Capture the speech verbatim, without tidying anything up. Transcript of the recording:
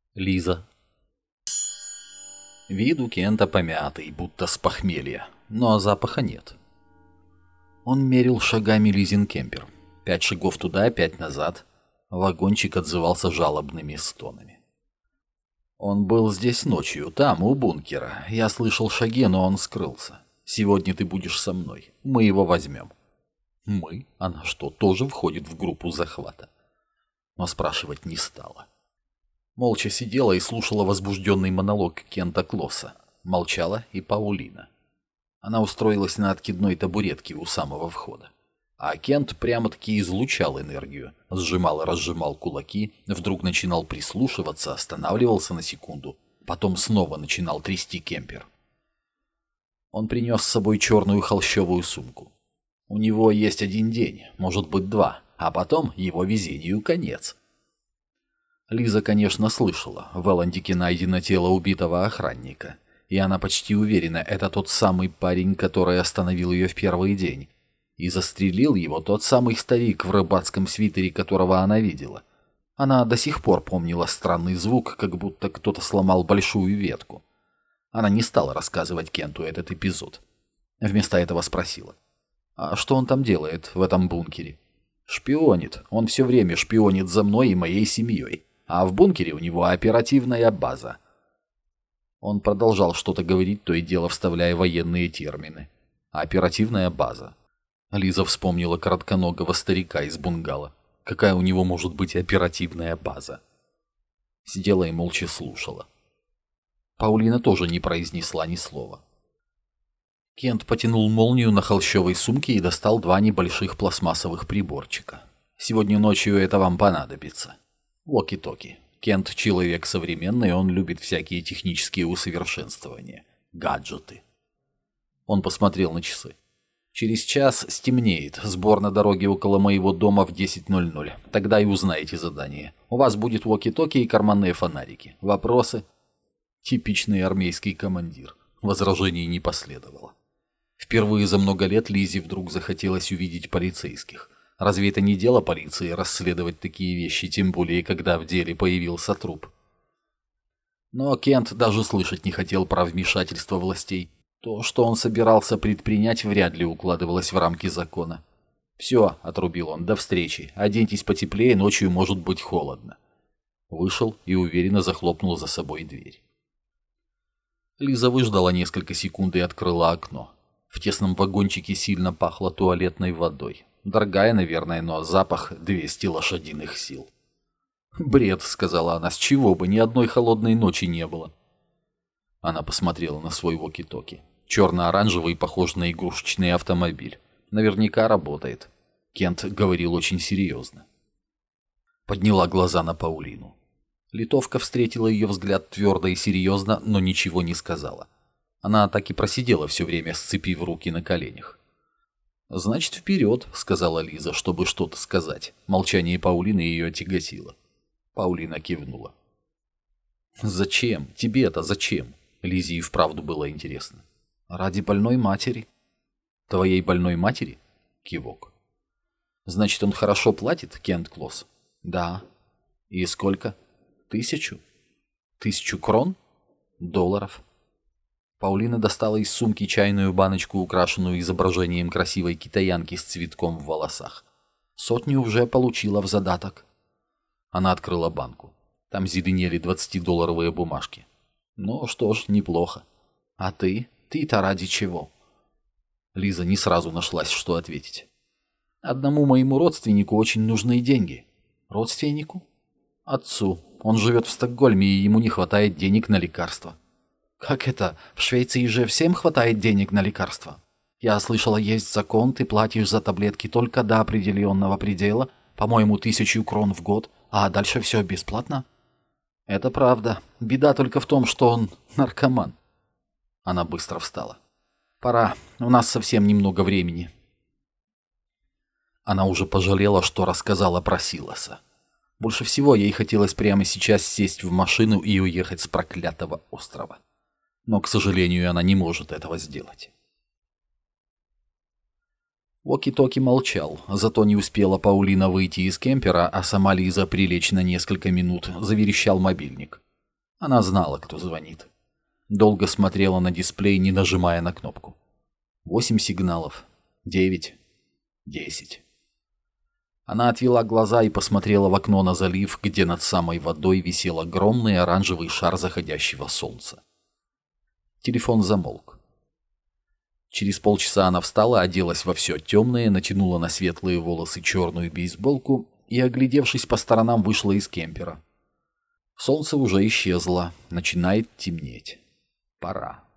Лиза. Вид у Кента помятый, будто с похмелья, но запаха нет. Он мерил шагами Лизин кемпер. Пять шагов туда, пять назад. Вагончик отзывался жалобными стонами. Он был здесь ночью, там, у бункера. Я слышал шаги, но он скрылся. Сегодня ты будешь со мной. Мы его возьмем. Мы? Она что, тоже входит в группу захвата? Но спрашивать не стала. Молча сидела и слушала возбужденный монолог Кента Клосса. Молчала и Паулина. Она устроилась на откидной табуретке у самого входа. А Кент прямо-таки излучал энергию. Сжимал и разжимал кулаки, вдруг начинал прислушиваться, останавливался на секунду, потом снова начинал трясти кемпер. Он принес с собой черную холщовую сумку. У него есть один день, может быть два, а потом его везению конец. Лиза, конечно, слышала, в Элландике найдено тело убитого охранника. И она почти уверена, это тот самый парень, который остановил ее в первый день. И застрелил его тот самый старик в рыбацком свитере, которого она видела. Она до сих пор помнила странный звук, как будто кто-то сломал большую ветку. Она не стала рассказывать Кенту этот эпизод. Вместо этого спросила: «А что он там делает в этом бункере?» «Шпионит. Он все время шпионит за мной и моей семьей. А в бункере у него оперативная база». Он продолжал что-то говорить, то и дело вставляя военные термины. «Оперативная база». Лиза вспомнила коротконогого старика из бунгало. Какая у него может быть оперативная база? Сидела и молча слушала. Паулина тоже не произнесла ни слова. Кент потянул молнию на холщовой сумке и достал два небольших пластмассовых приборчика. «Сегодня ночью это вам понадобится. Воки-токи. Кент человек современный, он любит всякие технические усовершенствования. Гаджеты». Он посмотрел на часы. «Через час стемнеет. Сбор на дороге около моего дома в десять ноль ноль. Тогда и узнаете задание. У вас будет воки-токи и карманные фонарики. Вопросы?» Типичный армейский командир. Возражений не последовало. Впервые за много лет Лизе вдруг захотелось увидеть полицейских. Разве это не дело полиции расследовать такие вещи, тем более, когда в деле появился труп? Но Кент даже слышать не хотел про вмешательство властей. То, что он собирался предпринять, вряд ли укладывалось в рамки закона. «Все», — отрубил он, — «до встречи. Оденьтесь потеплее, ночью может быть холодно». Вышел и уверенно захлопнул за собой дверь. Лиза выждала несколько секунд и открыла окно. В тесном вагончике сильно пахло туалетной водой. Дорогая, наверное, но запах двести лошадиных сил. «Бред», — сказала она, — «с чего бы, ни одной холодной ночи не было». Она посмотрела на свой воки-токи. Черно-оранжевый, похож на игрушечный автомобиль. Наверняка работает. Кент говорил очень серьезно. Подняла глаза на Паулину. Литовка встретила ее взгляд твердо и серьезно, но ничего не сказала. Она так и просидела все время, сцепив руки на коленях. «Значит, вперед», — сказала Лиза, чтобы что-то сказать. Молчание Паулины ее отяготило. Паулина кивнула. «Зачем? Тебе-то зачем?» Лизе и вправду было интересно. «Ради больной матери». «Твоей больной матери?» Кивок. «Значит, он хорошо платит, Кент Клосс?» «Да». «И сколько?» «Тысячу». «Тысячу крон?» «Долларов». Паулина достала из сумки чайную баночку, украшенную изображением красивой китаянки с цветком в волосах. «Сотню уже получила в задаток». Она открыла банку. Там зеленели двадцатидолларовые бумажки. «Ну что ж, неплохо. А ты? Ты-то ради чего?» Лиза не сразу нашлась, что ответить. «Одному моему родственнику очень нужны деньги». «Родственнику?» «Отцу. Он живет в Стокгольме, и ему не хватает денег на лекарства». «Как это? В Швеции же всем хватает денег на лекарства? Я слышала, есть закон, ты платишь за таблетки только до определенного предела, по-моему, тысячу крон в год, а дальше все бесплатно». «Это правда. Беда только в том, что он наркоман». Она быстро встала. «Пора. У нас совсем немного времени». Она уже пожалела, что рассказала про Силаса. Больше всего ей хотелось прямо сейчас сесть в машину и уехать с проклятого острова. Но, к сожалению, она не может этого сделать. Воки-токи молчал, зато не успела Паулина выйти из кемпера, а сама Лиза прилечь на несколько минут, заверещал мобильник. Она знала, кто звонит. Долго смотрела на дисплей, не нажимая на кнопку. Восемь сигналов. Девять. Десять. Она отвела глаза и посмотрела в окно на залив, где над самой водой висел огромный оранжевый шар заходящего солнца. Телефон замолк. Через полчаса она встала, оделась во все темное, натянула на светлые волосы черную бейсболку и, оглядевшись по сторонам, вышла из кемпера. Солнце уже исчезло, начинает темнеть. Пора.